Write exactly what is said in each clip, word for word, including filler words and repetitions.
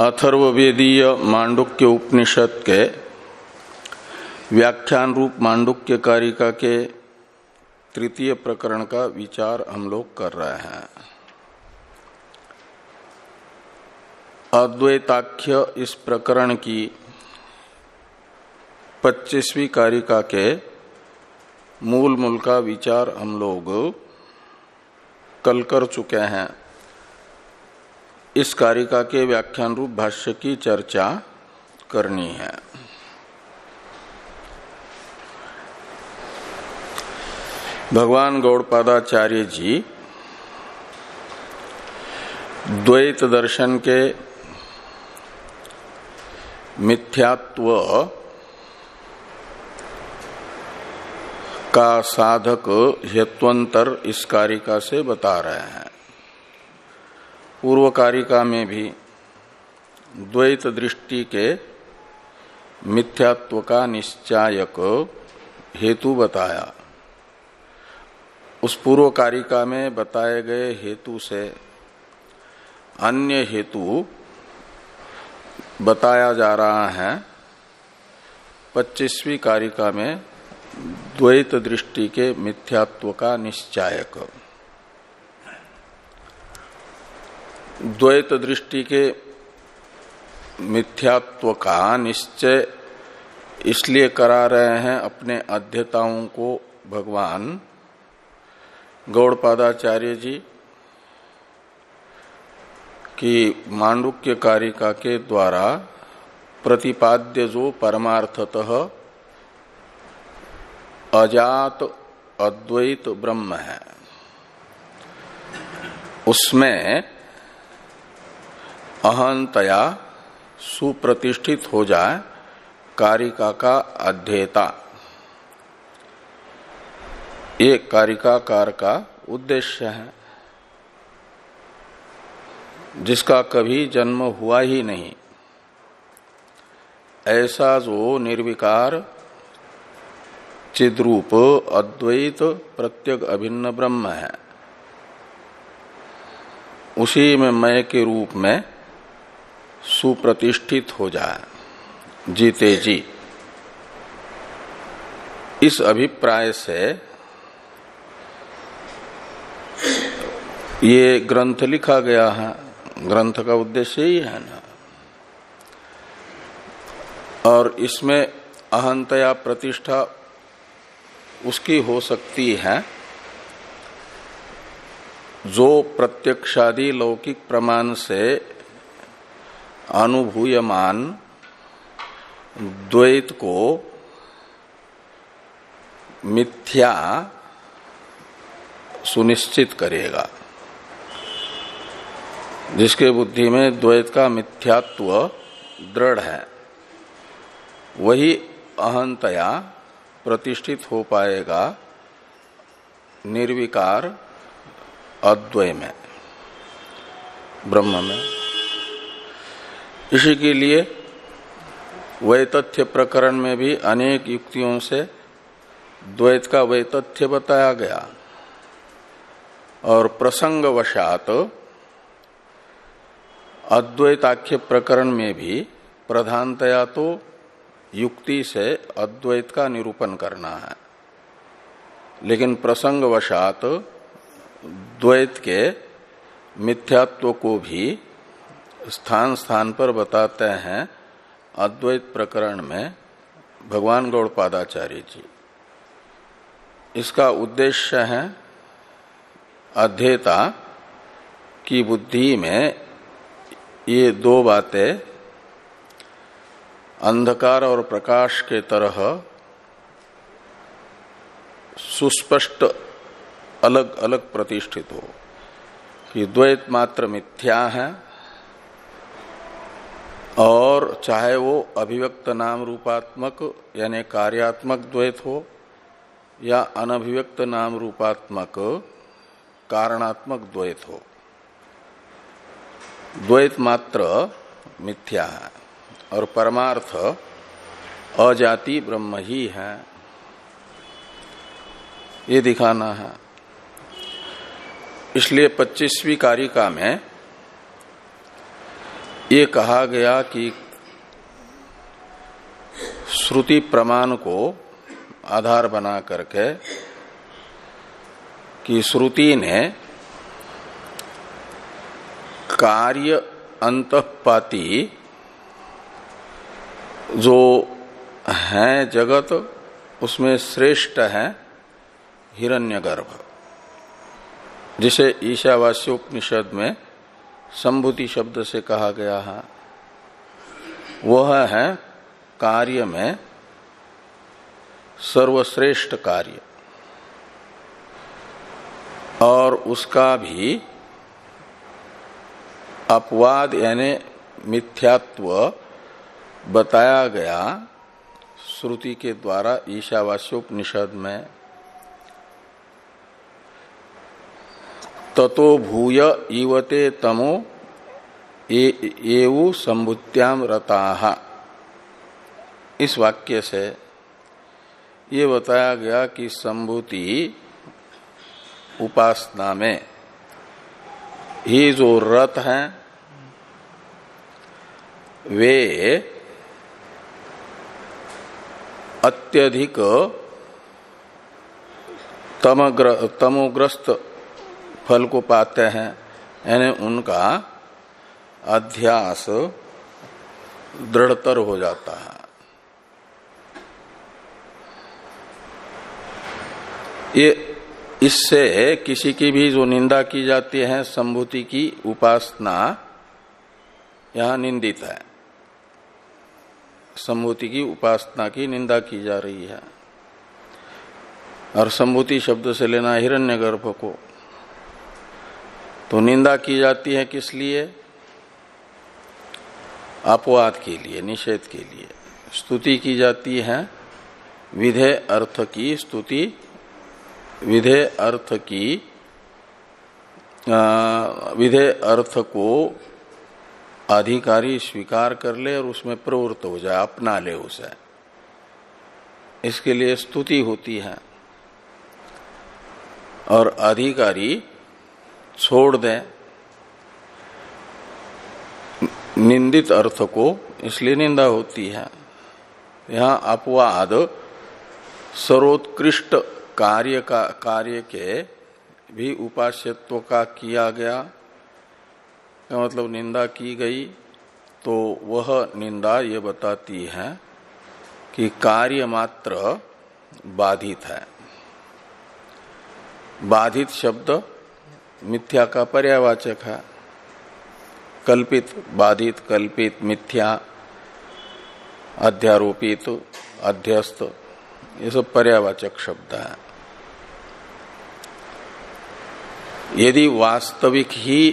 अथर्ववेदीय मांडुक्य उपनिषद के व्याख्यान रूप मांडुक्य कारिका के तृतीय प्रकरण का विचार हम लोग कर रहे हैं। अद्वैताख्य इस प्रकरण की पच्चीसवीं कारिका के मूल मूल का विचार हम लोग कल कर चुके हैं। इस कारिका के व्याख्यान रूप भाष्य की चर्चा करनी है। भगवान गौड़पादाचार्य जी द्वैत दर्शन के मिथ्यात्व का साधक हेत्वंतर इस कारिका से बता रहे हैं। पूर्व कारिका में भी द्वैत दृष्टि के मिथ्यात्व का निश्चायक हेतु बताया। उस पूर्व कारिका में बताए गए हेतु से अन्य हेतु बताया जा रहा है पच्चीसवीं कारिका में द्वैत दृष्टि के मिथ्यात्व का निश्चायक। द्वैत दृष्टि के मिथ्यात्व का निश्चय इसलिए करा रहे हैं अपने अध्येताओं को भगवान गौड़पादाचार्य जी की मांडुक्य कारिका के द्वारा प्रतिपाद्य जो परमार्थतः अजात अद्वैत ब्रह्म है, उसमें अहंतया सुप्रतिष्ठित हो जाए कारिका का अध्येता। ये कारिकाकार का उद्देश्य है, जिसका कभी जन्म हुआ ही नहीं, ऐसा जो निर्विकार चिद्रूप अद्वैत प्रत्यग अभिन्न ब्रह्म है, उसी में मय के रूप में सुप्रतिष्ठित हो जाए जीते जी। इस अभिप्राय से ये ग्रंथ लिखा गया है। ग्रंथ का उद्देश्य ही है ना। और इसमें अहंतया प्रतिष्ठा उसकी हो सकती है जो प्रत्यक्षादि लौकिक प्रमाण से अनुभूयमान द्वैत को मिथ्या सुनिश्चित करेगा। जिसके बुद्धि में द्वैत का मिथ्यात्व दृढ़ है, वही अहंतया प्रतिष्ठित हो पाएगा निर्विकार अद्वय में, ब्रह्म में। इसी के लिए वैतथ्य प्रकरण में भी अनेक युक्तियों से द्वैत का वैतथ्य बताया गया, और प्रसंगवशात अद्वैताख्य प्रकरण में भी प्रधानतया तो युक्ति से अद्वैत का निरूपण करना है, लेकिन प्रसंगवशात द्वैत के मिथ्यात्व को भी स्थान स्थान पर बताते हैं अद्वैत प्रकरण में भगवान गौड़पादाचार्य जी। इसका उद्देश्य है अध्येता की बुद्धि में ये दो बातें अंधकार और प्रकाश के तरह सुस्पष्ट अलग अलग प्रतिष्ठित हो कि द्वैत मात्र मिथ्या है, और चाहे वो अभिव्यक्त नाम रूपात्मक यानी कार्यात्मक द्वैत हो या अनभिव्यक्त नाम रूपात्मक कारणात्मक द्वैत हो, द्वैत मात्र मिथ्या है और परमार्थ अजाति ब्रह्म ही है, ये दिखाना है। इसलिए पच्चीसवीं कारिका में ये कहा गया कि श्रुति प्रमाण को आधार बना करके कि श्रुति ने कार्य अंतःपाती जो है जगत उसमें श्रेष्ठ है हिरण्यगर्भ, जिसे ईशावास्योपनिषद में संभूति शब्द से कहा गया है। वह है कार्य में सर्वश्रेष्ठ कार्य, और उसका भी अपवाद यानी मिथ्यात्व बताया गया श्रुति के द्वारा ईशावास्योपनिषद में। ततो भूय इवते तमो एवु संभुत्याम रताः, इस वाक्य से ये बताया गया कि संभूति उपासना में ये जो रत हैं वे अत्यधिक तमग्र, तमोग्रस्त फल को पाते हैं, यानी उनका अध्यास दृढ़तर हो जाता है। ये इससे किसी की भी जो निंदा की जाती है संभूति की उपासना यहां निंदित है। संभूति की उपासना की निंदा की जा रही है, और संभूति शब्द से लेना हिरण्यगर्भ को। तो निंदा की जाती है किस लिए? अपवाद के लिए, निषेध के लिए। स्तुति की जाती है विधेय अर्थ की स्तुति, विधेय अर्थ की विधेय अर्थ को अधिकारी स्वीकार कर ले और उसमें प्रवृत्त हो जाए, अपना ले उसे, इसके लिए स्तुति होती है। और अधिकारी छोड़ दे निंदित अर्थ को, इसलिए निंदा होती है। यहाँ अपवाद सर्वोत्कृष्ट कार्य का कार्य के भी उपास्यत्व का किया गया, का मतलब निंदा की गई, तो वह निंदा ये बताती है कि कार्य मात्र बाधित है। बाधित शब्द मिथ्या का पर्यायवाचक है। कल्पित, बाधित, कल्पित, मिथ्या, अध्यारोपित, अध्यस्त, ये सब पर्यायवाचक शब्द है। यदि वास्तविक ही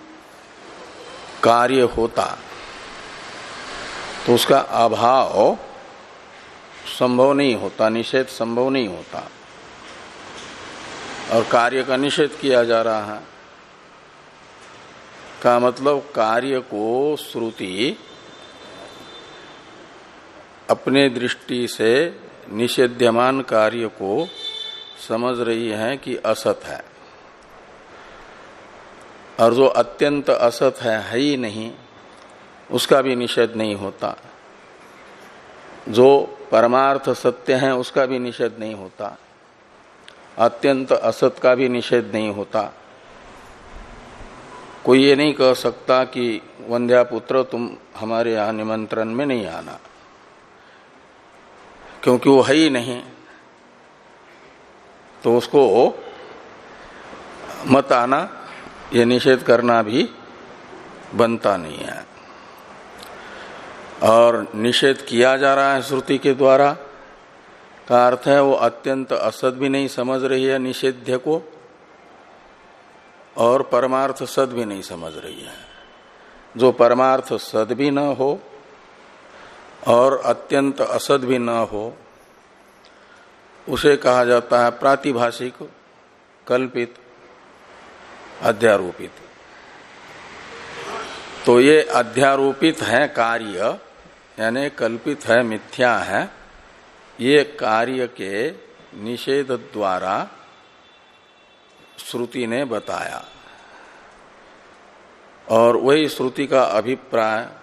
कार्य होता तो उसका अभाव संभव नहीं होता, निषेध संभव नहीं होता, और कार्य का निषेध किया जा रहा है। का मतलब कार्य को श्रुति अपने दृष्टि से निषेध्यमान कार्य को समझ रही है कि असत है, और जो अत्यंत असत है, है ही नहीं, उसका भी निषेध नहीं होता। जो परमार्थ सत्य है उसका भी निषेध नहीं होता, अत्यंत असत का भी निषेध नहीं होता। कोई ये नहीं कह सकता कि वंध्या पुत्र तुम हमारे यहां निमंत्रण में नहीं आना, क्योंकि वो है ही नहीं, तो उसको मत आना ये निषेध करना भी बनता नहीं है। और निषेध किया जा रहा है श्रुति के द्वारा, का अर्थ है वो अत्यंत असत भी नहीं समझ रही है निषेध्य को, और परमार्थ सद भी नहीं समझ रही है। जो परमार्थ सद भी न हो और अत्यंत असत भी न हो, उसे कहा जाता है प्रातिभाषिक, कल्पित, अध्यारोपित। तो ये अध्यारोपित है कार्य, यानी कल्पित है, मिथ्या है, ये कार्य के निषेध द्वारा श्रुति ने बताया। और वही श्रुति का अभिप्राय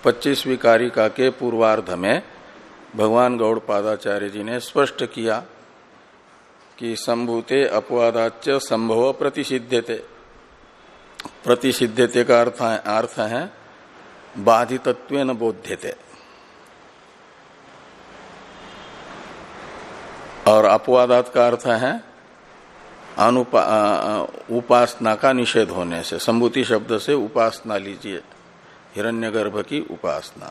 पच्चीसवीं कारिका के पूर्वार्ध में भगवान गौड़पादाचार्य जी ने स्पष्ट किया कि संभूते अपवादाच संभव प्रतिसिध्यते। प्रतिसिध्यते का अर्थ है, अर्थ है बाधितत्वेन बोध्यते, और अपवादात का अर्थ है अनुपा उपासना का निषेध होने से। संभूति शब्द से उपासना लीजिए, हिरण्यगर्भ की उपासना।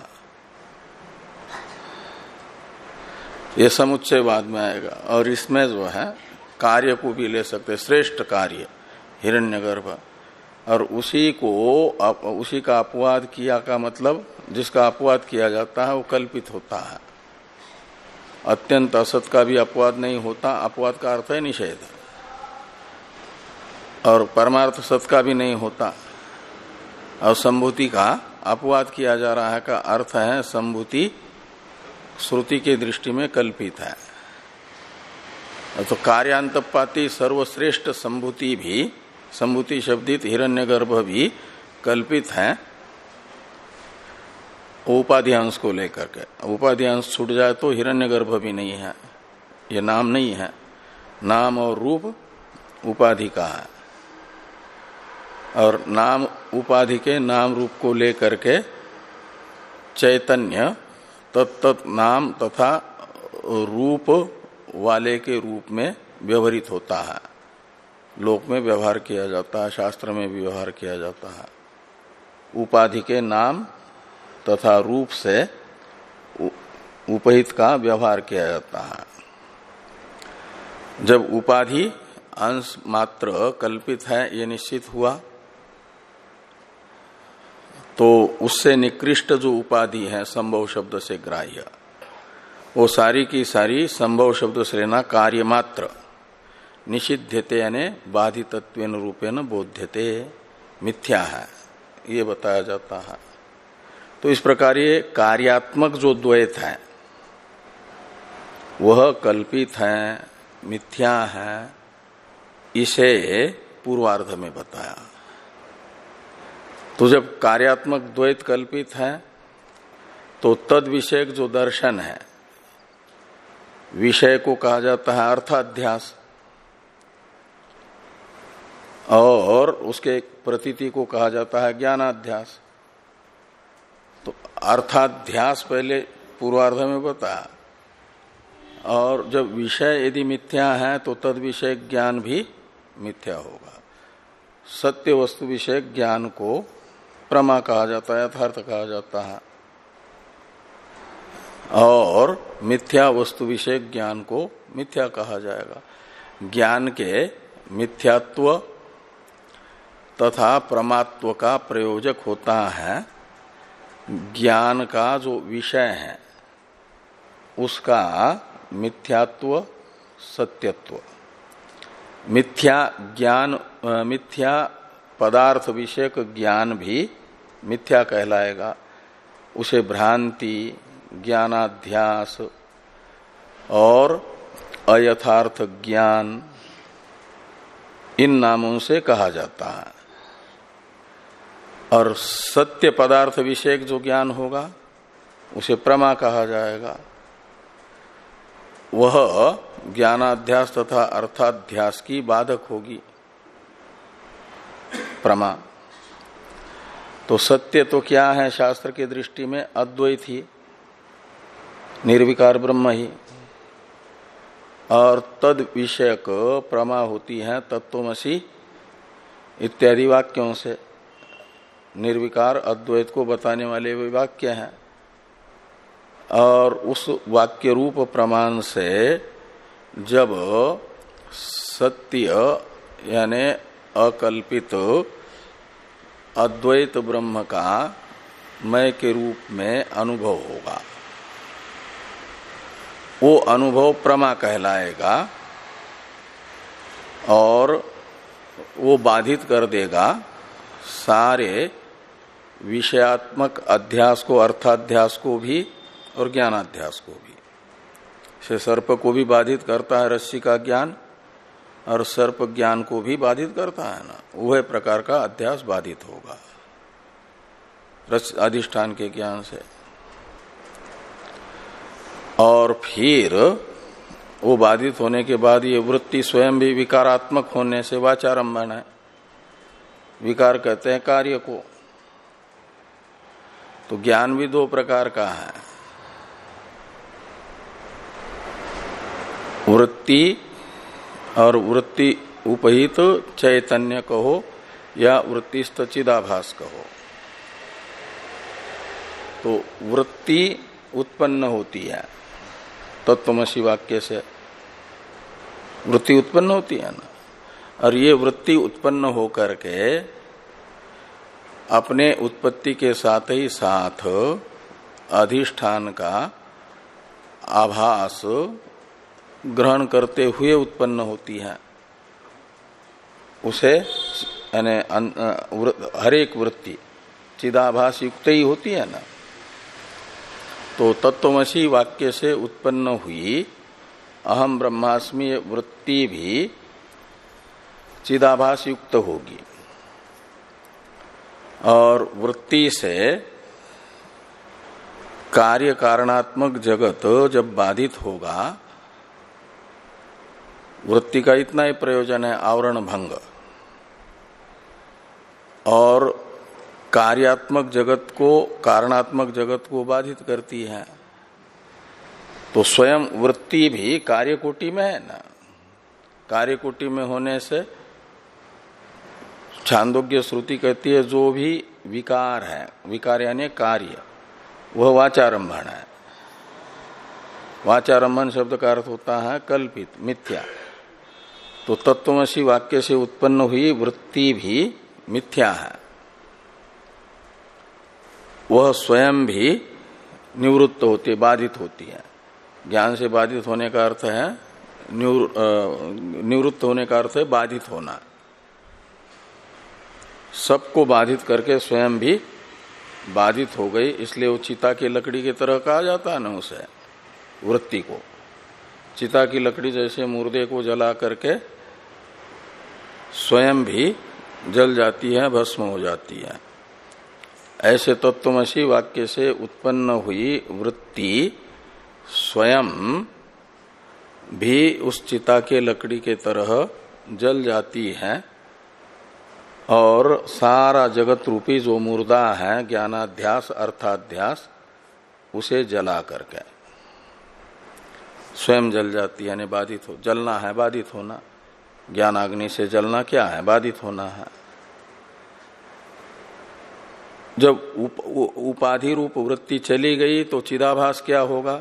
ये समुच्चय बाद में आएगा। और इसमें जो है कार्य को भी ले सकते, श्रेष्ठ कार्य हिरण्यगर्भ, और उसी को उसी का अपवाद किया का मतलब जिसका अपवाद किया जाता है वो कल्पित होता है। अत्यंत असत का भी अपवाद नहीं होता, अपवाद का अर्थ है निषेध, और परमार्थ सत का भी नहीं होता। और संभूति का अपवाद किया जा रहा है का अर्थ है संभूति श्रुति के दृष्टि में कल्पित है। तो कार्यांतपाती सर्वश्रेष्ठ संभूति भी, संभूति शब्दित हिरण्यगर्भ भी कल्पित है उपाधियांश को लेकर के। उपाधियांश छूट जाए तो हिरण्यगर्भ भी नहीं है, ये नाम नहीं है। नाम और रूप उपाधि का है, और नाम उपाधि के नाम रूप को लेकर के चैतन्य तत्त नाम तथा रूप वाले के रूप में व्यवहरित होता है। लोक में व्यवहार किया जाता है, शास्त्र में भी व्यवहार किया जाता है। उपाधि के नाम तथा रूप से उपहित का व्यवहार किया जाता है। जब उपाधि अंश मात्र कल्पित है ये निश्चित हुआ, तो उससे निकृष्ट जो उपाधि है संभव शब्द से ग्राह्य, वो सारी की सारी संभव शब्द से लेना कार्य मात्र निषिध्यते यानी बाधितत्वेन रूपेण बोध्यते, मिथ्या है, ये बताया जाता है। तो इस प्रकार ये कार्यात्मक जो द्वैत है वह कल्पित है, मिथ्या है, इसे पूर्वार्ध में बताया। तो जब कार्यात्मक द्वैत कल्पित है तो तद विषयक जो दर्शन है, विषय को कहा जाता है अर्थाध्यास, और उसके प्रतीति को कहा जाता है ज्ञानाध्यास। तो अर्थाध्यास पहले पूर्वार्ध में बताया, और जब विषय यदि मिथ्या है तो तद विषय ज्ञान भी मिथ्या होगा। सत्य वस्तु विषय ज्ञान को प्रमा कहा जाता है, यथार्थ कहा जाता है, और मिथ्या वस्तु विषय ज्ञान को मिथ्या कहा जाएगा। ज्ञान के मिथ्यात्व तथा प्रमात्व का प्रयोजक होता है ज्ञान का जो विषय है उसका मिथ्यात्व सत्यत्व। मिथ्या ज्ञान, मिथ्या पदार्थ विषयक ज्ञान भी मिथ्या कहलाएगा। उसे भ्रांति, ज्ञानाध्यास और अयथार्थ ज्ञान, इन नामों से कहा जाता है। और सत्य पदार्थ विषयक जो ज्ञान होगा उसे प्रमा कहा जाएगा। वह ज्ञानाध्यास तथा अर्थाध्यास की बाधक होगी प्रमा। तो सत्य तो क्या है शास्त्र की दृष्टि में? अद्वैत ही, निर्विकार ब्रह्म ही। और तद विषयक प्रमा होती है तत्वमसि इत्यादि वाक्यों से। निर्विकार अद्वैत को बताने वाले वे वाक्य हैं, और उस वाक्य रूप प्रमाण से जब सत्य यानी अकल्पित अद्वैत ब्रह्म का मय के रूप में अनुभव होगा, वो अनुभव प्रमा कहलाएगा, और वो बाधित कर देगा सारे विषयात्मक अध्यास को, अर्थाध्यास को भी और ज्ञानाध्यास को भी। से सर्प को भी बाधित करता है रस्सी का ज्ञान, और सर्प ज्ञान को भी बाधित करता है ना, वह प्रकार का अध्यास बाधित होगा। अधिष्ठान के ज्ञान से। और फिर वो बाधित होने के बाद ये वृत्ति स्वयं भी विकारात्मक होने से वाचारंभण है। विकार कहते हैं कार्य को। तो ज्ञान भी दो प्रकार का है, वृत्ति और वृत्ति उपहित चैतन्य कहो या वृत्तिस्थ चिदाभास कहो। तो वृत्ति उत्पन्न होती है तत्वमसि वाक्य से, वृत्ति उत्पन्न होती है ना। और ये वृत्ति उत्पन्न होकर के अपने उत्पत्ति के साथ ही साथ अधिष्ठान का आभास ग्रहण करते हुए उत्पन्न होती है। उसे यानी हर एक वृत्ति चिदाभास युक्त ही होती है ना। तो तत्वमसि वाक्य से उत्पन्न हुई अहम ब्रह्मास्मि वृत्ति भी चिदाभास युक्त होगी। और वृत्ति से कार्य कारणात्मक जगत जब बाधित होगा, वृत्ति का इतना ही प्रयोजन है आवरण भंग, और कार्यात्मक जगत को कारणात्मक जगत को बाधित करती है। तो स्वयं वृत्ति भी कार्यकोटि में है ना। कार्यकोटि में होने से छांदोग्य श्रुति कहती है जो भी विकार है, विकार यानी कार्य, वह वाचारंभण है। वाचारंभण शब्द का अर्थ होता है कल्पित, मिथ्या। तो तत्वमसि वाक्य से उत्पन्न हुई वृत्ति भी मिथ्या है, वह स्वयं भी निवृत्त होती है, बाधित होती है। ज्ञान से बाधित होने का अर्थ है निवृत्त होने का अर्थ है बाधित होना। सबको बाधित करके स्वयं भी बाधित हो गई, इसलिए वो चिता की लकड़ी की तरह कहा जाता है ना उसे, वृत्ति को। चिता की लकड़ी जैसे मुर्दे को जला करके स्वयं भी जल जाती है, भस्म हो जाती है, ऐसे तत्वमसि वाक्य से उत्पन्न हुई वृत्ति स्वयं भी उस चिता के लकड़ी के तरह जल जाती है, और सारा जगत रूपी जो मुर्दा है ज्ञानाध्यास अर्थाध्यास उसे जला करके स्वयं जल जाती है, यानी बाधित हो। जलना है बाधित होना, ज्ञानाग्नि से जलना क्या है, बाधित होना है। जब उप, उपाधि रूप वृत्ति चली गई तो चिदाभास क्या होगा,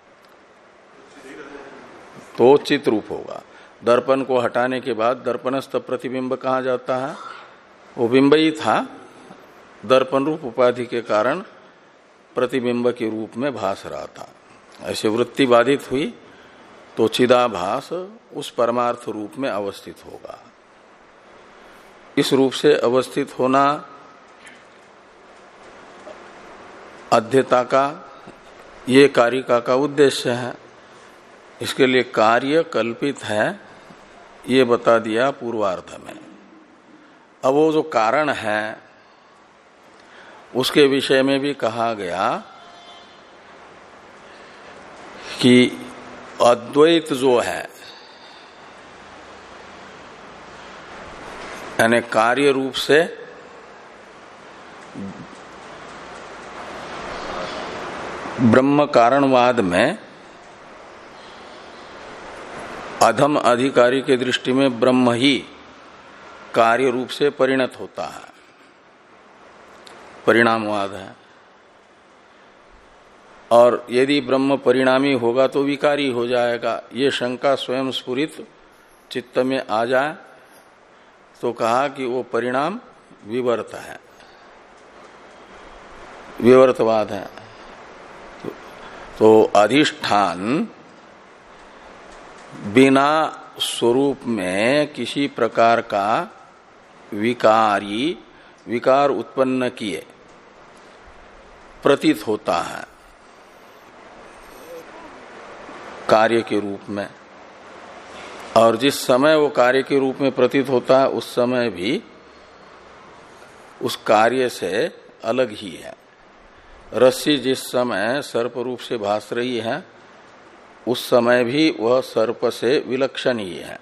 तो चित रूप होगा। दर्पण को हटाने के बाद दर्पणस्थ प्रतिबिंब कहाँ जाता है, वो बिंब ही था, दर्पण रूप उपाधि के कारण प्रतिबिंब के रूप में भास रहा था। ऐसे वृत्ति बाधित हुई तो चिदाभास उस परमार्थ रूप में अवस्थित होगा। इस रूप से अवस्थित होना अध्यता का, ये कारिका का उद्देश्य है। इसके लिए कार्य कल्पित है, ये बता दिया पूर्वार्ध में। अब वो जो कारण है उसके विषय में भी कहा गया कि अद्वैत जो है, यानी कार्य रूप से ब्रह्म कारणवाद में अधम अधिकारी के दृष्टि में ब्रह्म ही कार्य रूप से परिणत होता है, परिणामवाद है। और यदि ब्रह्म परिणामी होगा तो विकारी हो जाएगा, ये शंका स्वयं स्फुरित चित्त में आ जाए तो कहा कि वो परिणाम विवर्त है, विवर्तवाद है। तो अधिष्ठान बिना स्वरूप में किसी प्रकार का विकारी विकार उत्पन्न किए प्रतीत होता है कार्य के रूप में, और जिस समय वो कार्य के रूप में प्रतीत होता है उस समय भी उस कार्य से अलग ही है। रस्सी जिस समय सर्प रूप से भास रही है उस समय भी वह सर्प से विलक्षण ही है।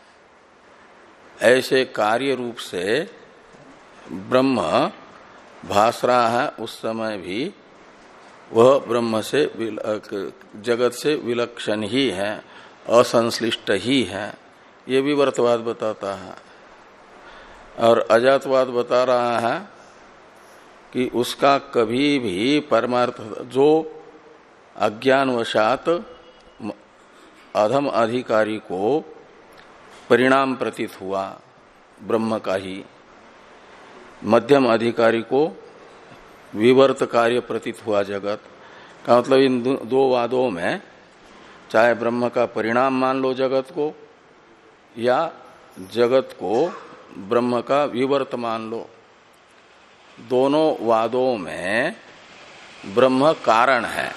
ऐसे कार्य रूप से ब्रह्म भास रहा है उस समय भी वह ब्रह्म से जगत से विलक्षण ही है, असंश्लिष्ट ही है। ये भी विवर्तवाद बताता है। और अजातवाद बता रहा है कि उसका कभी भी परमार्थ जो अज्ञानवशात अधम अधिकारी को परिणाम प्रतीत हुआ ब्रह्म का ही, मध्यम अधिकारी को विवर्त कार्य प्रतीत हुआ जगत का, मतलब इन दो वादों में चाहे ब्रह्म का परिणाम मान लो जगत को या जगत को ब्रह्म का विवर्त मान लो, दोनों वादों में ब्रह्म कारण है,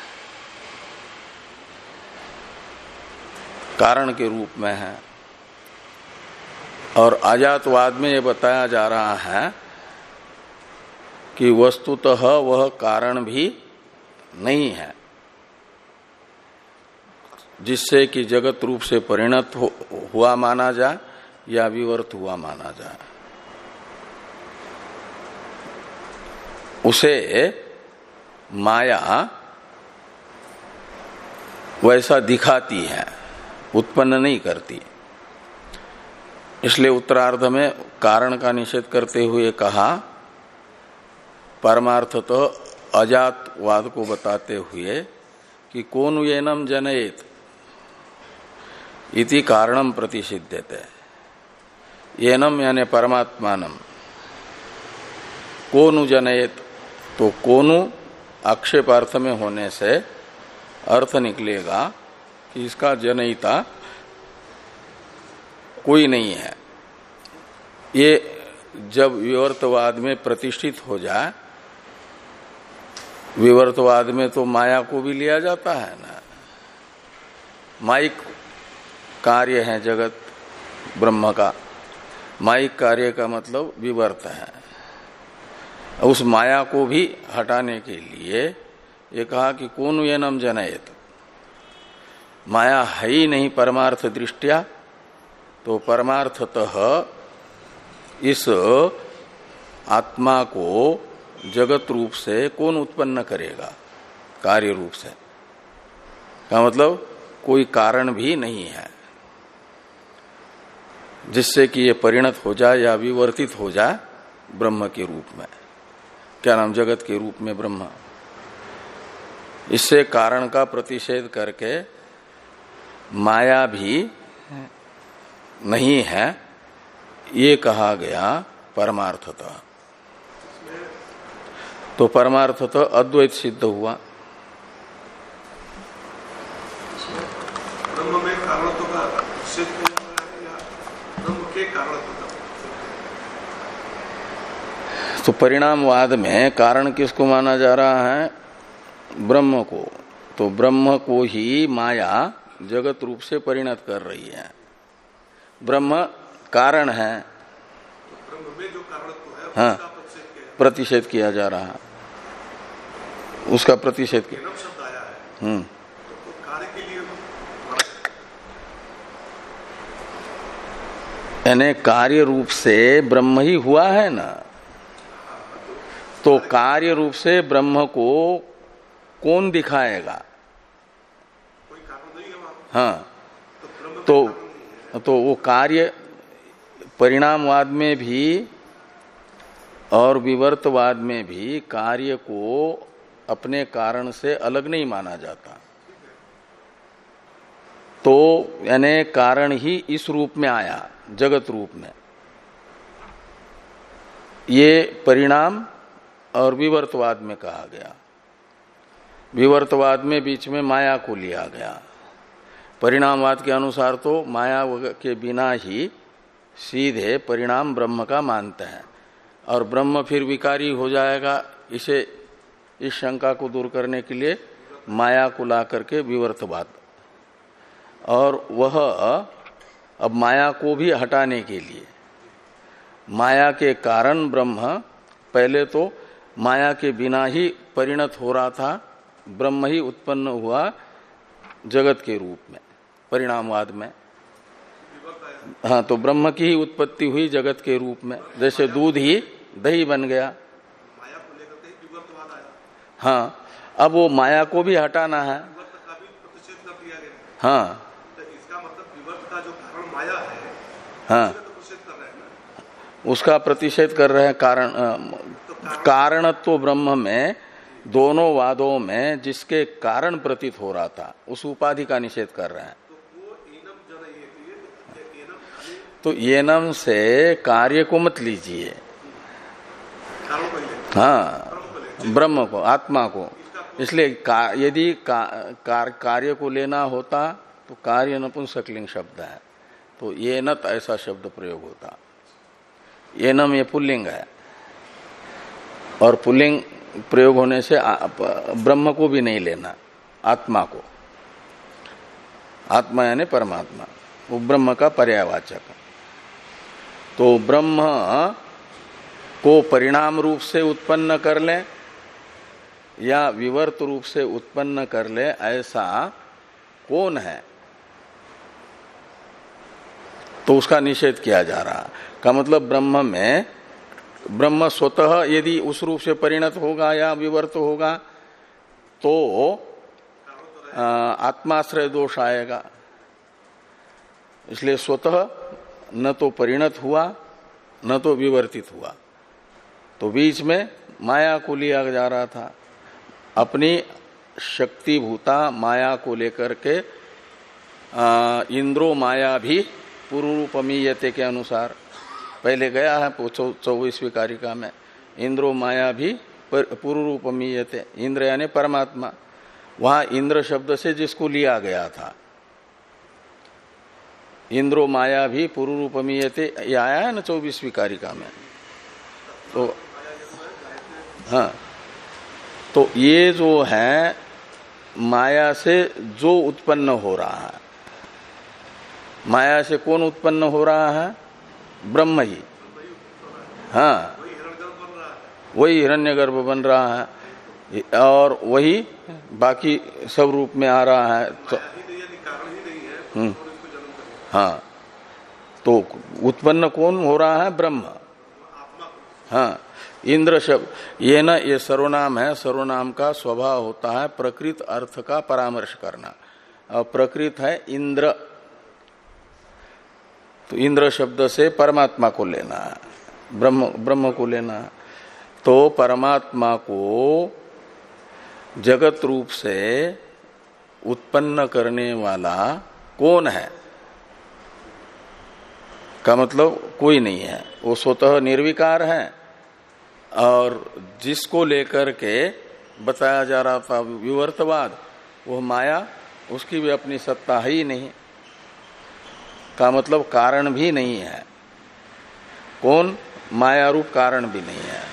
कारण के रूप में है। और अजातवाद में ये बताया जा रहा है कि वस्तुतः वह कारण भी नहीं है जिससे कि जगत रूप से परिणत हो, हुआ माना जाए या विवर्त हुआ माना जाए। उसे माया वैसा दिखाती है, उत्पन्न नहीं करती। इसलिए उत्तरार्ध में कारण का निषेध करते हुए कहा, परमार्थतः अजातवाद को बताते हुए कि कौन येनम जनयेत इति कारणम प्रतिषिध्यते। येनम यानी परमात्मानम, कोनु जनयेत, तो कोनु आक्षेपार्थ में होने से अर्थ निकलेगा कि इसका जनयिता कोई नहीं है। ये जब विवर्तवाद में प्रतिष्ठित हो जाए, विवर्तवाद में तो माया को भी लिया जाता है ना, माइक कार्य है जगत ब्रह्म का, माइक कार्य का मतलब विवर्त है। उस माया को भी हटाने के लिए ये कहा कि कौन येनम जनयेत, माया है ही नहीं परमार्थ दृष्टिया, तो परमार्थतः इस आत्मा को जगत रूप से कौन उत्पन्न करेगा, कार्य रूप से, का मतलब कोई कारण भी नहीं है जिससे कि ये परिणत हो जाए या विवर्तित हो जाए ब्रह्म के रूप में, क्या नाम, जगत के रूप में ब्रह्म। इससे कारण का प्रतिषेध करके माया भी नहीं है ये कहा गया परमार्थतः। तो परमार्थतः अद्वैत सिद्ध हुआ। ब्रह्म में कारणत्व का सिद्ध या ब्रह्म के कारणत्व का? तो परिणामवाद में कारण किसको माना जा रहा है, ब्रह्म को। तो ब्रह्म को ही माया जगत रूप से परिणत कर रही है, ब्रह्म कारण है। तो ब्रह्म में जो कारणत्व है हाँ, उसका प्रतिषेध किया जा रहा है, उसका प्रतिषेध किया। शब्द आया है, हम्म तो कार्य के लिए यानी कार्य रूप से ब्रह्म ही हुआ है ना, तो कार्य रूप से ब्रह्म को कौन दिखाएगा? कोई कारण नहीं है वहां। हाँ, तो तो तो वो कार्य परिणामवाद में भी और विवर्तवाद में भी कार्य को अपने कारण से अलग नहीं माना जाता। तो यानी कारण ही इस रूप में आया, जगत रूप में। ये परिणाम और विवर्तवाद में कहा गया। विवर्तवाद में बीच में माया को लिया गया। परिणामवाद के अनुसार तो माया के बिना ही सीधे परिणाम ब्रह्म का मानते हैं, और ब्रह्म फिर विकारी हो जाएगा। इसे इस शंका को दूर करने के लिए माया को ला करके विवर्तवाद, और वह अब माया को भी हटाने के लिए माया के कारण ब्रह्म, पहले तो माया के बिना ही परिणत हो रहा था, ब्रह्म ही उत्पन्न हुआ जगत के रूप में, परिणामवाद में। हाँ, तो ब्रह्म की ही उत्पत्ति हुई जगत के रूप में, जैसे दूध ही दही बन गया। माया को लेकर के विवर्तवाद आया। हाँ, अब वो माया को भी हटाना है। विवर्त का भी प्रतिषेध कर दिया गया। हाँ, तो इसका मतलब विवर्त का जो कारण माया है, हाँ, तो प्रतिषेध कर रहे हैं ना। उसका प्रतिषेध कर रहे हैं। कारण तो कारणत्व ब्रह्म में दोनों वादों में जिसके कारण प्रतीत हो रहा था उस उपाधि का निषेध कर रहे हैं। तो येनम से कार्य को मत लीजिए, हाँ, ब्रह्म को, आत्मा को। इसलिए का, यदि का, कार, कार्य को लेना होता तो कार्य नपुंसकलिंग शब्द है, तो ये नत ऐसा शब्द प्रयोग होता। येनम ये पुल्लिंग है, और पुल्लिंग प्रयोग होने से ब्रह्म को भी नहीं लेना, आत्मा को। आत्मा यानी परमात्मा, वो ब्रह्म का पर्यायवाचक। तो ब्रह्म को परिणाम रूप से उत्पन्न कर ले या विवर्त रूप से उत्पन्न कर ले, ऐसा कौन है? तो उसका निषेध किया जा रहा का मतलब ब्रह्म में, ब्रह्म स्वतः यदि उस रूप से परिणत होगा या विवर्त होगा तो आत्माश्रय दोष आएगा। इसलिए स्वतः न तो परिणत हुआ न तो विवर्तित हुआ, तो बीच में माया को लिया जा रहा था। अपनी शक्तिभूता माया को लेकर के आ, इंद्रो माया भी पूर्वरूपमीयते के अनुसार पहले गया है चौबीसवीं कारिका में, इंद्रो माया भी पूर्वरूपमीयते, इंद्र यानी परमात्मा। वहां इंद्र शब्द से जिसको लिया गया था, इंद्रो माया भी पूर्वरूपमीयते, ये आया है ना चौबीसवीं कारिका में। तो हाँ, तो ये जो है माया से जो उत्पन्न हो रहा है, माया से कौन उत्पन्न हो रहा है? ब्रह्म ही। हाँ, वही हिरण्यगर्भ बन रहा है और वही बाकी सब रूप में आ रहा है। तो हम्म, हाँ, तो उत्पन्न कौन हो रहा है? ब्रह्म। हाँ, इंद्र शब्द ये ना, ये सर्वनाम है। सर्वनाम का स्वभाव होता है प्रकृत अर्थ का परामर्श करना, और प्रकृत है इंद्र, तो इंद्र शब्द से परमात्मा को लेना है, ब्रह्म ब्रह्म को लेना है। तो परमात्मा को जगत रूप से उत्पन्न करने वाला कौन है का मतलब कोई नहीं है, वो स्वतः निर्विकार है। और जिसको लेकर के बताया जा रहा था विवर्तवाद, वो माया, उसकी भी अपनी सत्ता है ही नहीं, का मतलब कारण भी नहीं है। कौन? माया रूप कारण भी नहीं है।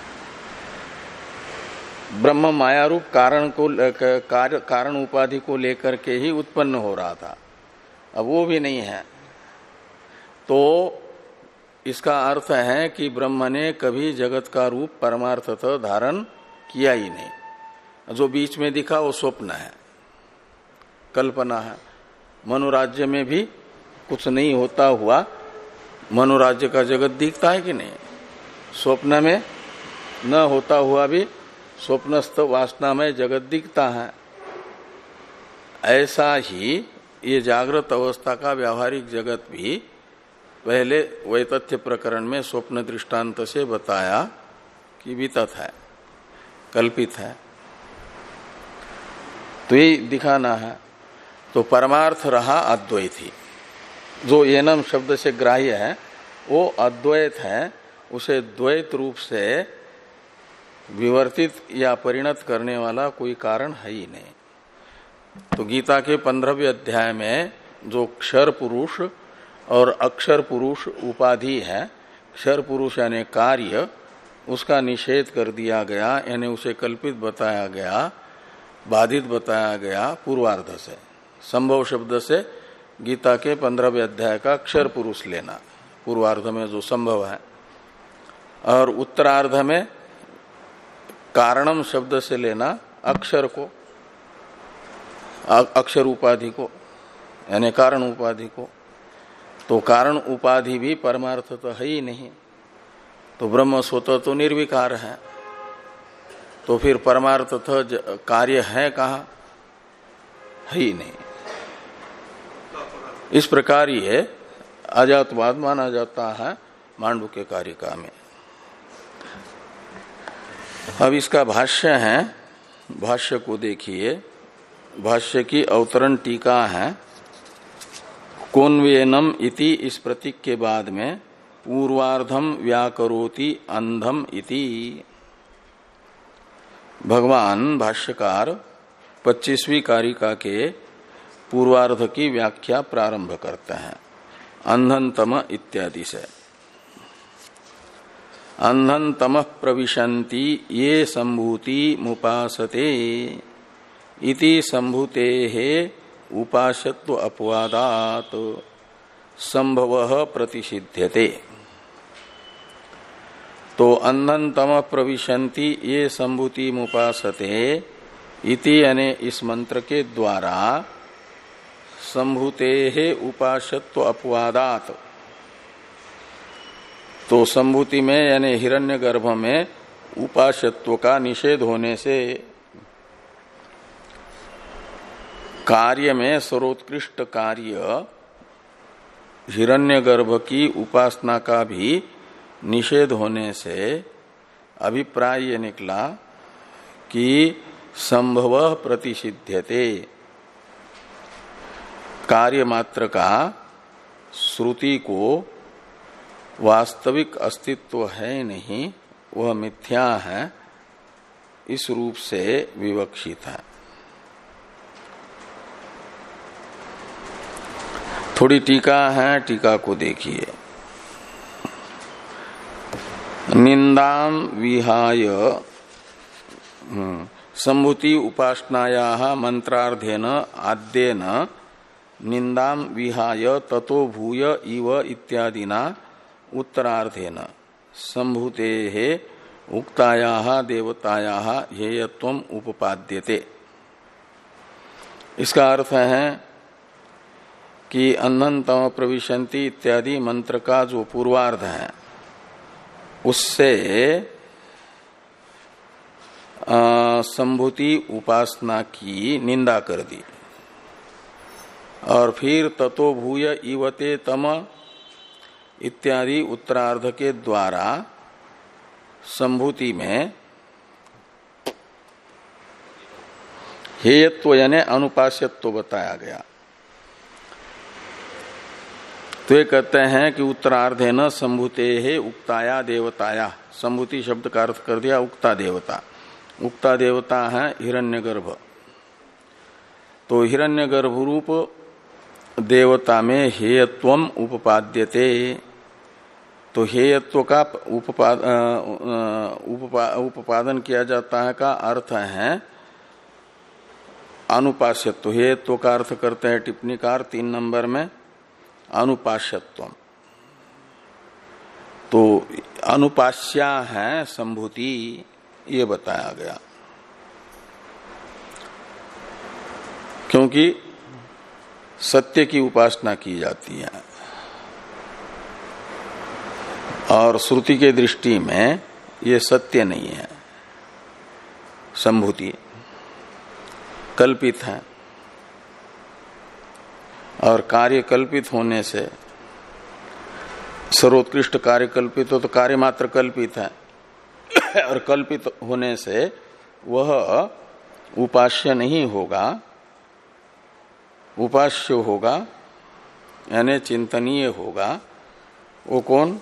ब्रह्म माया रूप कारण को कार्य कारण उपाधि को लेकर के ही उत्पन्न हो रहा था, अब वो भी नहीं है। तो इसका अर्थ है कि ब्रह्म ने कभी जगत का रूप परमार्थतः धारण किया ही नहीं। जो बीच में दिखा वो स्वप्न है, कल्पना है। मनोराज्य में भी कुछ नहीं होता हुआ मनोराज्य का जगत दिखता है कि नहीं? स्वप्न में न होता हुआ भी स्वप्नस्थ वासना में जगत दिखता है। ऐसा ही ये जागृत अवस्था का व्यावहारिक जगत भी पहले वैतथ्य प्रकरण में स्वप्न दृष्टांत से बताया कि वितत है, कल्पित है, तो ये दिखाना है। तो परमार्थ रहा अद्वैत ही, जो एनम शब्द से ग्राह्य है वो अद्वैत है, उसे द्वैत रूप से विवर्तित या परिणत करने वाला कोई कारण है ही नहीं। तो गीता के पंद्रहवें अध्याय में जो क्षर पुरुष और अक्षर पुरुष उपाधि है, क्षर पुरुष यानी कार्य, उसका निषेध कर दिया गया, यानी उसे कल्पित बताया गया, बाधित बताया गया पूर्वार्ध से। संभव शब्द से गीता के पंद्रहवें अध्याय का अक्षर पुरुष लेना, पूर्वार्ध में जो संभव है, और उत्तरार्ध में कारणम शब्द से लेना अक्षर को, अक्षर उपाधि को, यानी कारण उपाधि को। तो कारण उपाधि भी परमार्थ तो है ही नहीं, तो ब्रह्म स्वतः तो निर्विकार है, तो फिर परमार्थ कार्य है कहाँ, है ही नहीं। इस प्रकार ये अजातवाद माना जाता है मांडुक्य कारिका में। अब इसका भाष्य है, भाष्य को देखिए। भाष्य की अवतरण टीका है। कोन्वेनम इति इस प्रतीक के बाद में पूर्वार्धम व्याकरोति अंधम इति। भगवान भाष्यकार पच्चीसवीं कारिका के पूर्वार्ध की व्याख्या प्रारंभ करते हैं अंधनतम इत्यादि से। अंधनतम प्रविशन्ति ये संभूति मुपासते इति संभूते उपास्यत्व अपवादात संभव प्रतिषिध्यते। तो अंधनतम प्रविशन्ति ये संभूति मुपासते इति यानी इस मंत्र के द्वारा संभूते उपास्यत्व अपवादात, तो संभूति में यानी हिरण्यगर्भ में उपास्यत्व का निषेध होने से कार्य में सर्वोत्कृष्ट कार्य हिरण्यगर्भ की उपासना का भी निषेध होने से अभिप्राय ये निकला कि संभव प्रतिषिध्यते। कार्य मात्र का श्रुति को वास्तविक अस्तित्व है नहीं, वह मिथ्या है, इस रूप से विवक्षित है। थोड़ी टीका है, टीका को देखिए। निंदाम विहाय संभूति उपासनाया मंत्रार्धेन आद्येन निंदाम विहाय ततो भूय इव इत्यादिना उत्तरार्धेन संभूते उक्ताया देवताया हेयत्वम उपपाद्यते। इसका अर्थ है कि अनंतम प्रविशन्ति इत्यादि मंत्र का जो पूर्वार्ध है उससे संभूति उपासना की निंदा कर दी, और फिर ततो भूय इवते तम इत्यादि उत्तरार्ध के द्वारा संभूति में हेयत्व यानी अनुपास्यत्व बताया गया। तो ये कहते हैं कि उत्तरार्धे न संभूते है उक्ताया देवताया, संभूति शब्द का अर्थ कर दिया उक्ता देवता। उक्ता देवता है हिरण्यगर्भ, तो हिरण्यगर्भ रूप देवता में हेयत्वम उपपाद्यते। तो हेयत्व का उपपाद, उपपा, उपादन किया जाता है का अर्थ है अनुपास्यत्व। हेयत्व का अर्थ करते हैं टिप्पणीकार तीन नंबर में अनुपास्यत्व। तो अनुपास्या है संभूति, ये बताया गया, क्योंकि सत्य की उपासना की जाती है और श्रुति के दृष्टि में ये सत्य नहीं है, संभूति कल्पित है, और कार्य कल्पित होने से सर्वोत्कृष्ट कार्य कल्पित हो तो कार्य मात्र कल्पित है, और कल्पित होने से वह उपास्य नहीं होगा, उपास्य होगा यानी चिंतनीय होगा। वो कौन?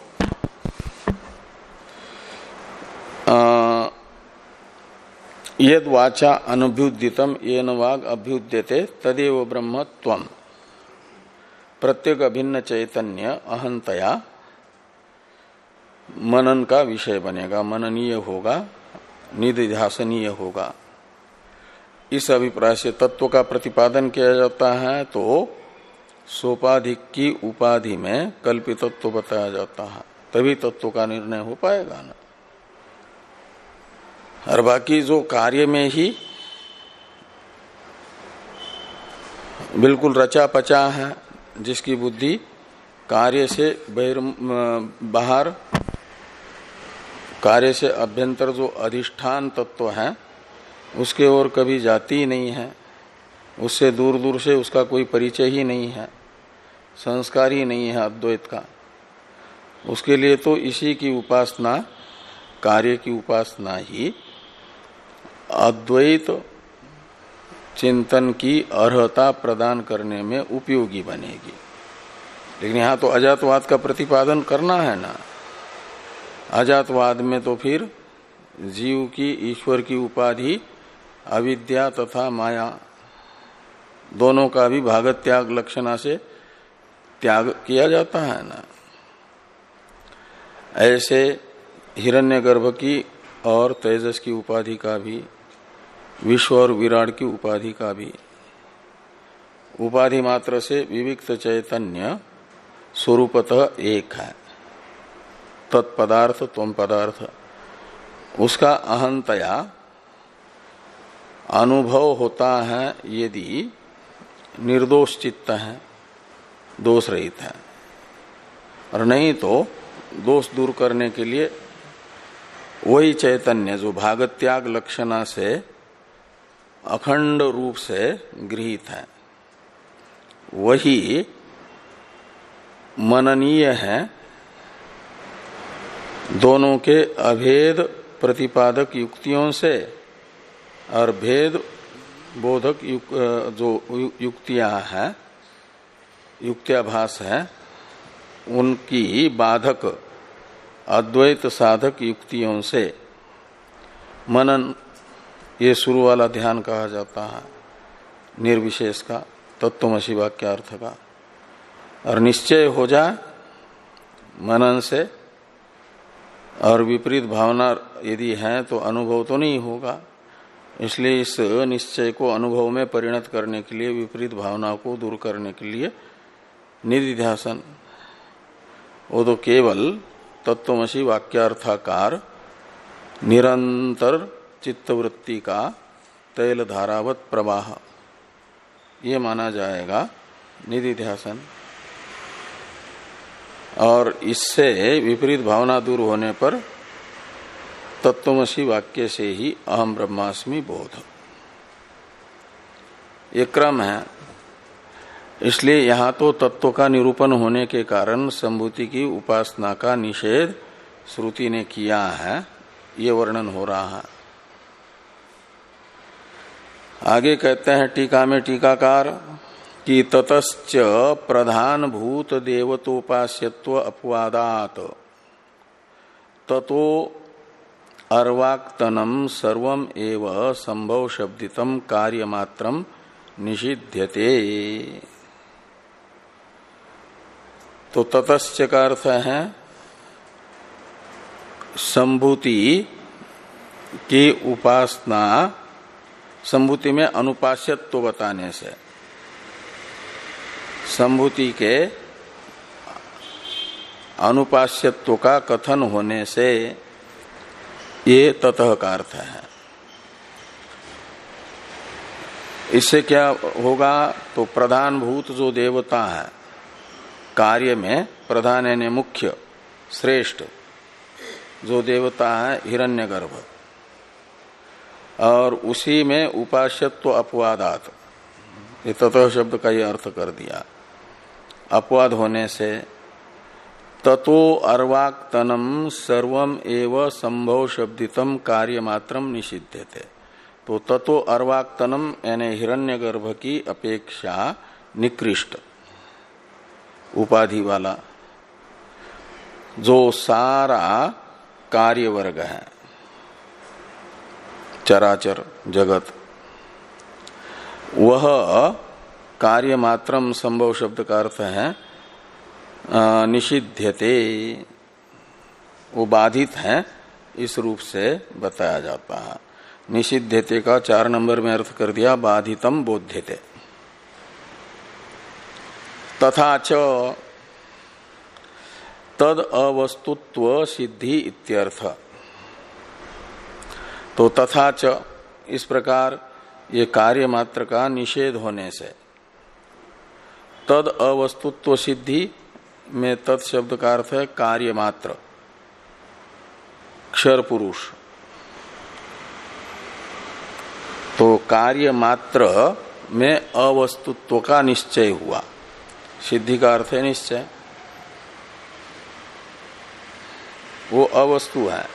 यद वाचा अनभ्युदितम येन वाग अभ्युद्यते तदेव ब्रह्मत्वम। प्रत्येक अभिन्न चैतन्य अहंतया मनन का विषय बनेगा, मननीय होगा, निधिध्यासनीय होगा। इस अभिप्राय से तत्व का प्रतिपादन किया जाता है तो सोपाधिक की उपाधि में कल्पित तत्व बताया जाता है, तभी तत्व का निर्णय हो पाएगा ना। और बाकी जो कार्य में ही बिल्कुल रचा पचा है, जिसकी बुद्धि कार्य से बहिर बाहर, कार्य से अभ्यंतर जो अधिष्ठान तत्व है उसके ओर कभी जाती ही नहीं है, उससे दूर दूर से उसका कोई परिचय ही नहीं है, संस्कार ही नहीं है अद्वैत का, उसके लिए तो इसी की उपासना, कार्य की उपासना ही अद्वैत चिंतन की अर्हता प्रदान करने में उपयोगी बनेगी। लेकिन यहाँ तो अजातवाद का प्रतिपादन करना है ना। अजातवाद में तो फिर जीव की ईश्वर की उपाधि अविद्या तथा माया दोनों का भी भागत त्याग लक्षणा से त्याग किया जाता है ना। ऐसे हिरण्यगर्भ की और तेजस की उपाधि का भी, विश्व और विराट की उपाधि का भी, उपाधि मात्र से विविक्त चैतन्य स्वरूपतः एक है। तत्पदार्थ त्वम पदार्थ, उसका अहंतया अनुभव होता है यदि निर्दोष चित्त है, दोष रहित है, और नहीं तो दोष दूर करने के लिए वही चैतन्य जो भागत त्याग लक्षणा से अखंड रूप से गृहीत है, वही मननीय है दोनों के अभेद प्रतिपादक युक्तियों से, और भेद बोधक युक, जो युक्तियां हैं, युक्त्याभास है, उनकी बाधक अद्वैत साधक युक्तियों से मनन, ये शुरू वाला ध्यान कहा जाता है निर्विशेष का, तत्वमसि वाक्यार्थ का। और निश्चय हो जाए मनन से, और विपरीत भावना यदि है तो अनुभव तो नहीं होगा। इसलिए इस निश्चय को अनुभव में परिणत करने के लिए, विपरीत भावना को दूर करने के लिए निधिध्यासन, वो तो केवल तत्वमसि वाक्यार्थाकार निरंतर चित्तवृत्ति का तैल धारावत प्रवाह, ये माना जाएगा निधिध्यासन। और इससे विपरीत भावना दूर होने पर तत्वमसि वाक्य से ही अहम ब्रह्मास्मि बोध, ये क्रम है। इसलिए यहाँ तो तत्व का निरूपण होने के कारण संभूति की उपासना का निषेध श्रुति ने किया है, ये वर्णन हो रहा है। आगे कहते हैं टीका में टीकाकार कि ततश्च प्रधान भूत देवतोपास्यत्व अपवादात ततो अर्वाक्तनम सर्वम एव संभव शब्दितम कार्यमात्रम निषिध्यते। तो ततश्च का अर्थ है संभूति की उपासना, संभूति में अनुपास्यत्व बताने से, संभूति के अनुपास्यत्व का कथन होने से ये ततः का अर्थ है। इससे क्या होगा, तो प्रधान भूत जो देवता है, कार्य में प्रधान यानी मुख्य श्रेष्ठ जो देवता है हिरण्यगर्भ, और उसी में उपास्यत्व अपवादात, ये ततः शब्द का ये अर्थ कर दिया, अपवाद होने से ततो अर्वाक्तनम सर्वम एव संभव शब्दितम कार्यमात्रम निषिध्यते। तो ततो अर्वाक्तनम यानी हिरण्यगर्भ की अपेक्षा निकृष्ट उपाधि वाला जो सारा कार्य वर्ग है, चराचर जगत, वह कार्य मात्रम संभव शब्द का अर्थ है निषिध्यते, वो बाधित है, इस रूप से बताया जाता है। निषिध्यते का चार नंबर में अर्थ कर दिया बाधितम बोध्यते। तथा च तद अवस्तुत्व सिद्धि इत्यर्थ। तो तथा च इस प्रकार ये कार्य मात्र का निषेध होने से तद अवस्तुत्व सिद्धि में तत् शब्द का अर्थ है कार्य मात्र, क्षर पुरुष। तो कार्य मात्र में अवस्तुत्व का निश्चय हुआ। सिद्धि का अर्थ है निश्चय, वो अवस्तु है।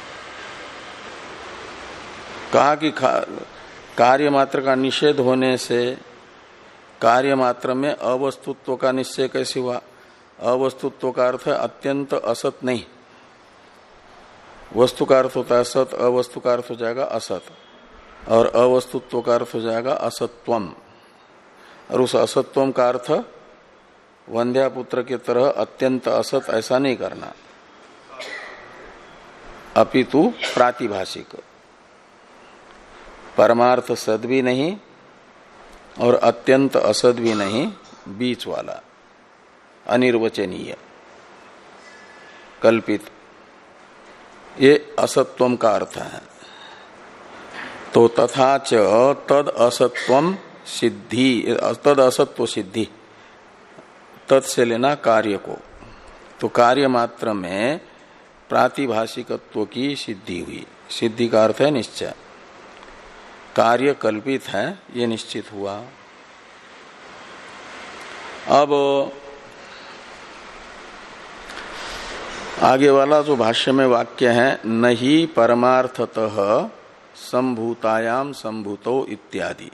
कहा कि कार्य मात्र का निषेध होने से कार्य मात्र में अवस्तुत्व का निश्चय कैसे हुआ? अवस्तुत्व का अर्थ है अत्यंत असत नहीं। वस्तु का अर्थ होता है सत, अवस्तु का अर्थ हो जाएगा असत, और अवस्तुत्व का अर्थ हो जाएगा असत्वम। और उस असत्वम का अर्थ वंध्या पुत्र की तरह अत्यंत असत ऐसा नहीं करना, अपितु प्रातिभाषिक, परमार्थ सद भी नहीं और अत्यंत असद भी नहीं, बीच वाला, अनिर्वचनीय, कल्पित, ये असत्वम का अर्थ है। तो तथा च तद असत्वम सिद्धि, तद असत्व सिद्धि, तद से लेना कार्य को। तो कार्य मात्र में प्रातिभाषिकत्व की सिद्धि हुई। सिद्धि का अर्थ है निश्चय, कार्य कल्पित है ये निश्चित हुआ। अब आगे वाला जो भाष्य में वाक्य है, नहीं परमार्थतः संभूतायाम संभूतो इत्यादि,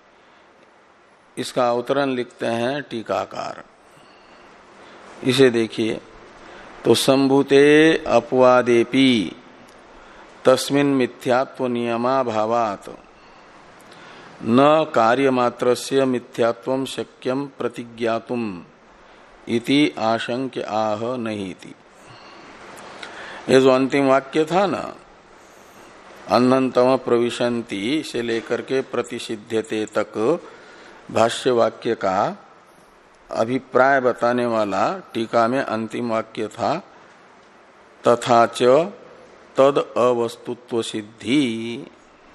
इसका अवतरण लिखते हैं टीकाकार। इसे देखिए, तो संभूते अपवादेपि तस्मिन् मिथ्यात्व नियमा भावात न कार्यमात्रस्य मिथ्यात्वं शक्यं प्रतिज्ञातुम इति आशंक्य आह नहीति। ये जो अंतिम वाक्य था ना, अन्नतम प्रविशन्ति से लेकर के प्रतिसिध्यते तक भाष्य वाक्य का अभिप्राय बताने वाला टीका में अंतिम वाक्य था, तथा च तद अवस्तुत्व सिद्धि।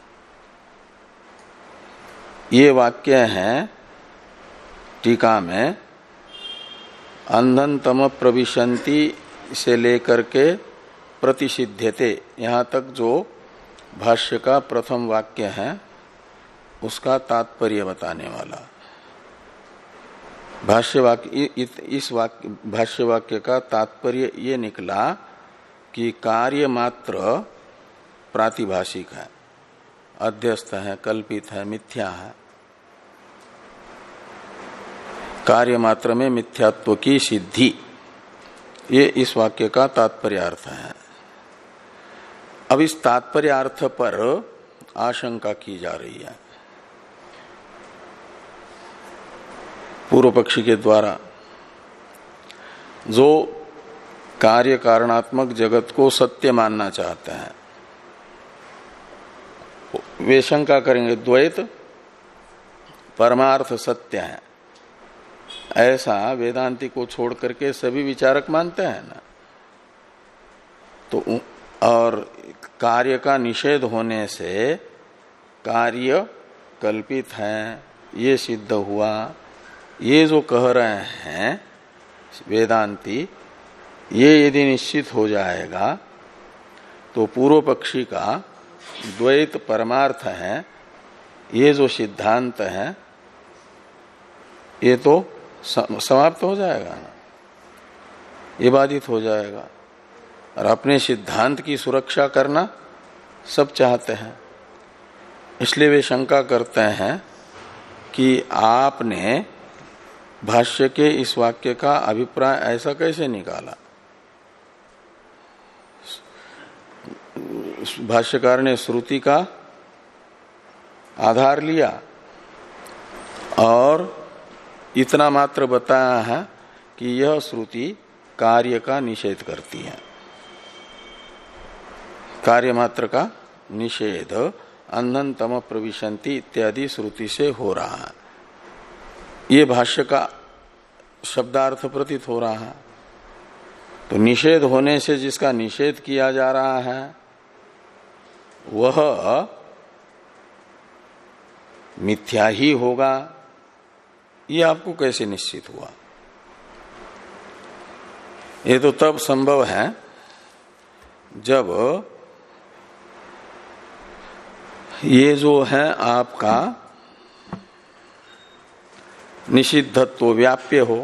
ये वाक्य है टीका में अन्नतम प्रविशन्ति से लेकर के प्रतिसिध्यते, यहाँ तक जो भाष्य का प्रथम वाक्य है उसका तात्पर्य बताने वाला। भाष्य वाक्य, इस वाक्य भाष्य वाक्य का तात्पर्य ये निकला कि कार्य मात्र प्रातिभाषिक है, अध्यस्त है, कल्पित है, मिथ्या है। कार्य मात्र में मिथ्यात्व की सिद्धि, ये इस वाक्य का तात्पर्यार्थ है। अब इस तात्पर्यार्थ पर आशंका की जा रही है पूर्व पक्षी के द्वारा, जो कार्य कारणात्मक जगत को सत्य मानना चाहते हैं। वे शंका करेंगे द्वैत परमार्थ सत्य है, ऐसा वेदांति को छोड़ करके सभी विचारक मानते हैं ना। तो और कार्य का निषेध होने से कार्य कल्पित है ये सिद्ध हुआ। ये जो कह रहे हैं वेदांती, ये यदि निश्चित हो जाएगा तो पूर्व पक्षी का द्वैत परमार्थ है ये जो सिद्धांत है ये तो समाप्त हो जाएगा ना, ये बाधित हो जाएगा। और अपने सिद्धांत की सुरक्षा करना सब चाहते हैं, इसलिए वे शंका करते हैं कि आपने भाष्य के इस वाक्य का अभिप्राय ऐसा कैसे निकाला। भाष्यकार ने श्रुति का आधार लिया और इतना मात्र बताया है कि यह श्रुति कार्य का निषेध करती है। कार्य मात्र का निषेध अन्नतम प्रविशन्ति इत्यादि श्रुति से हो रहा है। ये भाष्य का शब्दार्थ प्रतीत हो रहा है। तो निषेध होने से जिसका निषेध किया जा रहा है वह मिथ्या ही होगा, ये आपको कैसे निश्चित हुआ? ये तो तब संभव है जब ये जो है आपका निषिद्धत्व व्याप्य हो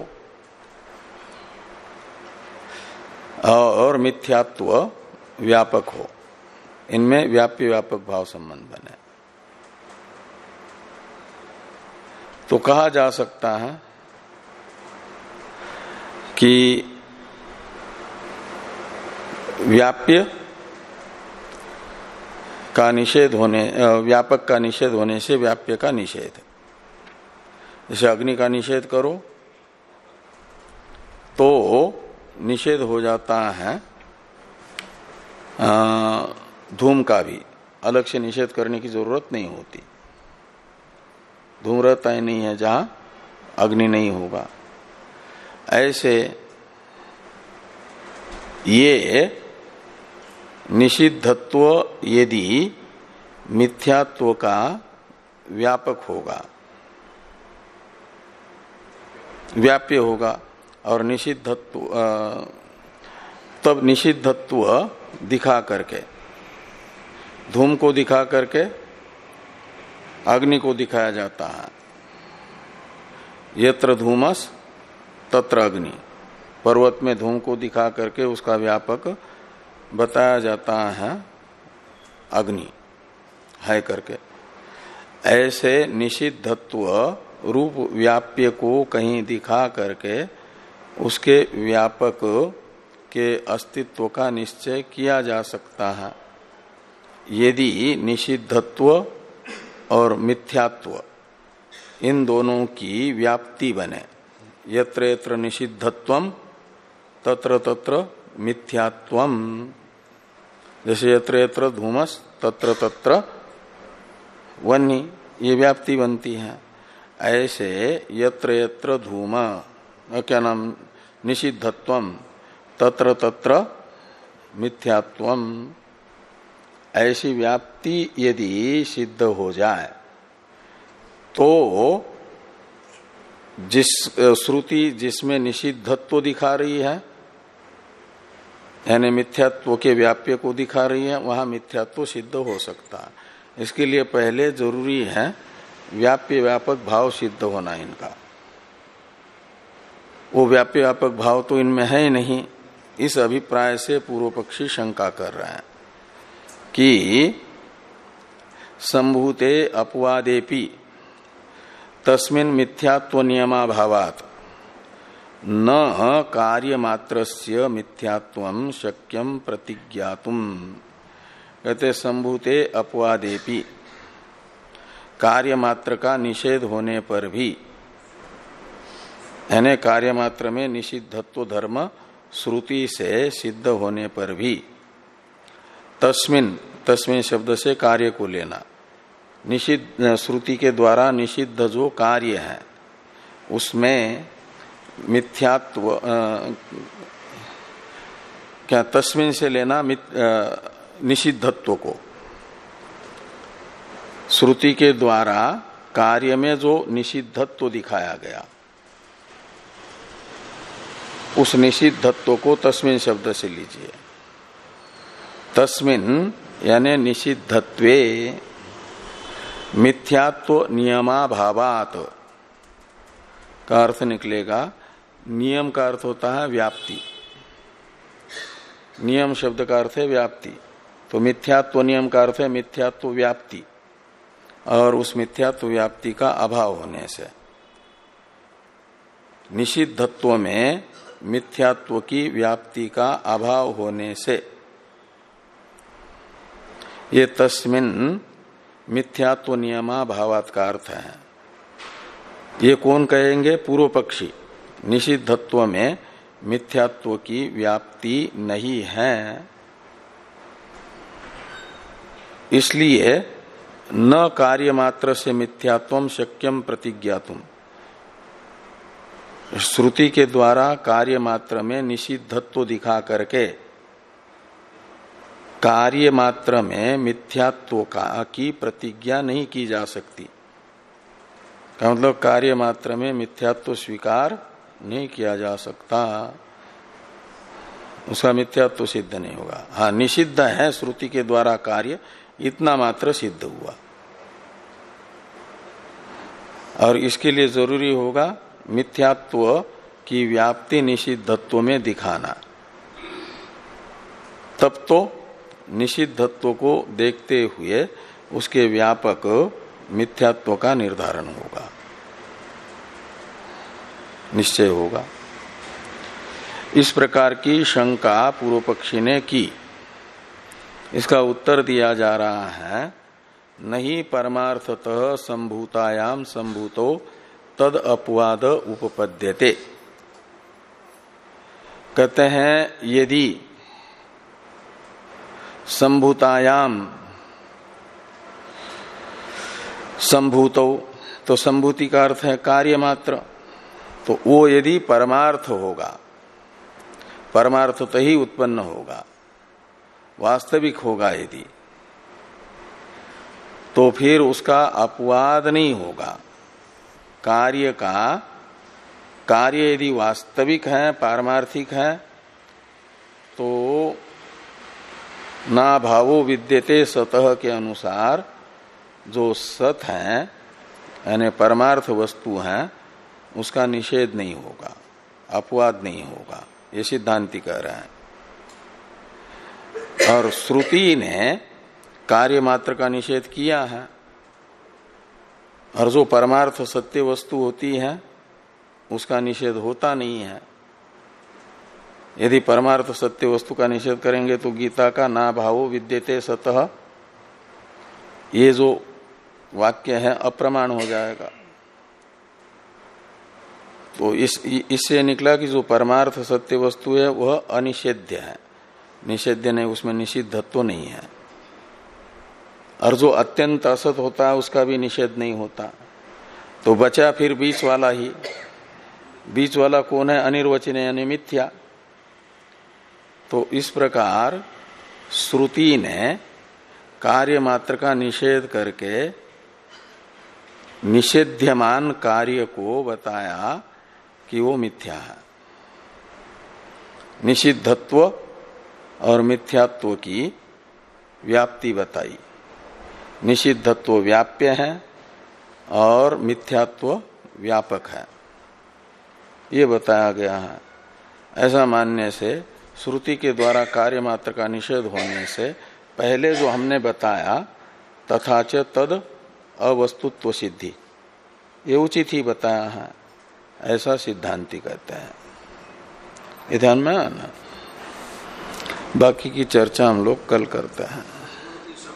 और मिथ्यात्व व्यापक हो, इनमें व्याप्य व्यापक भाव संबंध बने। तो कहा जा सकता है कि व्याप्य का निषेध होने, व्यापक का निषेध होने से व्याप्य का निषेध। जैसे अग्नि का निषेध करो तो निषेध हो जाता है धूम का भी, अलग से निषेध करने की जरूरत नहीं होती। धूम रहता ही नहीं है जहां अग्नि नहीं होगा। ऐसे ये निषिद्धत्व यदि मिथ्यात्व का व्यापक होगा, व्याप्य होगा, और निषिद्धत्व तब निषिद्धत्व दिखा करके, धूम को दिखा करके अग्नि को दिखाया जाता है। यत्र धूमस तत्र अग्नि, पर्वत में धूम को दिखा करके उसका व्यापक बताया जाता है अग्नि है करके। ऐसे निषिद्धत्व रूप व्याप्य को कहीं दिखा करके उसके व्यापक के अस्तित्व का निश्चय किया जा सकता है यदि निषिद्धत्व और मिथ्यात्व इन दोनों की व्याप्ति बने। यत्र यत्र निषिद्धत्वम तत्र तत्र मिथ्यात्वम, जैसे यत्र यत्र धूमस तत्र तत्र वह्नि, ये व्याप्ति बनती है। ऐसे यत्र यत्र धूम, क्या नाम, निषिद्धत्वम तत्र तत्र मिथ्यात्वम, ऐसी व्याप्ति यदि सिद्ध हो जाए तो जिस श्रुति जिसमें निषिद्धत्व दिखा रही है, यानी मिथ्यात्व के व्याप्य को दिखा रही है, वहां मिथ्यात्व सिद्ध हो सकता है। इसके लिए पहले जरूरी है व्याप्य व्यापक भाव सिद्ध होना इनका। वो व्याप्य व्यापक भाव तो इनमें है ही नहीं। इस अभिप्राय से पूर्व पक्षी शंका कर रहे हैं कि संभूते अपवादेपि तस्मिन् मिथ्यात्व नियमाभावात् न कार्य मात्रस्य मिथ्यात्वं शक्यं प्रतिज्ञातुम। कहते संभूते अपवादेपि, कार्य मात्र का निषेध होने पर भी, यानी कार्य मात्र में निषिद्धत्व धर्म श्रुति से सिद्ध होने पर भी, तस्मिन्, तस्मिन् शब्द से कार्य को लेना, निषिद्ध श्रुति के द्वारा निषिद्ध जो कार्य है उसमें मिथ्यात्व आ, क्या तस्मिन से लेना निषिद्धत्व को, श्रुति के द्वारा कार्य में जो निषिद्धत्व दिखाया गया उस निषिद्धत्व को तस्मिन शब्द से लीजिए। तस्मिन यानी निषिद्धत्वे मिथ्यात्व नियमाभावात का अर्थ निकलेगा। नियम का अर्थ होता है व्याप्ति, नियम शब्द का अर्थ है व्याप्ति, तो मिथ्यात्व नियम का अर्थ है मिथ्यात्व व्याप्ति, और उस मिथ्यात्व व्याप्ति का अभाव होने से निषिद्धत्व में मिथ्यात्व की व्याप्ति का अभाव होने से ये तस्मिन् मिथ्यात्व नियमाभावात् का अर्थ है। ये कौन कहेंगे? पूर्व पक्षी। निषिद्धत्व में मिथ्यात्व की व्याप्ति नहीं है, इसलिए न कार्य मात्र से मिथ्यात्वम शक्यम प्रतिज्ञातुम। श्रुति के द्वारा कार्य मात्र में निषिद्धत्व दिखा करके कार्य मात्र में मिथ्यात्व का की प्रतिज्ञा नहीं की जा सकती। का मतलब कार्य मात्र में मिथ्यात्व स्वीकार नहीं किया जा सकता, उसका मिथ्यात्व सिद्ध नहीं होगा। हाँ, निषिद्ध है श्रुति के द्वारा कार्य, इतना मात्र सिद्ध हुआ। और इसके लिए जरूरी होगा मिथ्यात्व की व्याप्ति निषिद्धत्व में दिखाना, तब तो निषिद्धत्व को देखते हुए उसके व्यापक मिथ्यात्व का निर्धारण होगा, निश्चय होगा। इस प्रकार की शंका पूर्व पक्षी ने की। इसका उत्तर दिया जा रहा है, नहीं परमार्थतः संभूतायाम संभूतो तद अपवाद उपपद्यते। कहते हैं यदि संभूतायाम संभूतो, तो संभूति का अर्थ है कार्य मात्र, तो वो यदि परमार्थ होगा, परमार्थतः ही उत्पन्न होगा, वास्तविक होगा यदि, तो फिर उसका अपवाद नहीं होगा। कार्य का कार्य यदि वास्तविक है, पारमार्थिक है, तो ना भावो विद्यते सतः के अनुसार जो सत है यानी परमार्थ वस्तु है, उसका निषेध नहीं होगा, अपवाद नहीं होगा, ये सिद्धांति कह रहे हैं। और श्रुति ने कार्य मात्र का निषेध किया है, और जो परमार्थ सत्य वस्तु होती है उसका निषेध होता नहीं है। यदि परमार्थ सत्य वस्तु का निषेध करेंगे तो गीता का ना भावो विद्यते सतः, ये जो वाक्य है अप्रमाण हो जाएगा। तो इस इससे निकला कि जो परमार्थ सत्य वस्तु है वह अनिषेध्य है, निषेध्य नहीं, उसमें निषिद्धत्व नहीं है। और जो अत्यंत असत होता है उसका भी निषेध नहीं होता। तो बचा फिर बीच वाला ही। बीच वाला कौन है? अनिर्वचनीय यानी मिथ्या। तो इस प्रकार श्रुति ने कार्य मात्र का निषेध करके निषेध्यमान कार्य को बताया कि वो मिथ्या है। निषिद्धत्व और मिथ्यात्व की व्याप्ति बताई। निषिद्धत्व व्याप्य है और मिथ्यात्व व्यापक है, ये बताया गया है। ऐसा मानने से श्रुति के द्वारा कार्य मात्र का निषेध होने से पहले जो हमने बताया तथा च तद अवस्तुत्व सिद्धि, ये उचित ही बताया है, ऐसा सिद्धांति कहते हैं। ये ध्यान में आना। बाकी की चर्चा हम लोग कल करते हैं।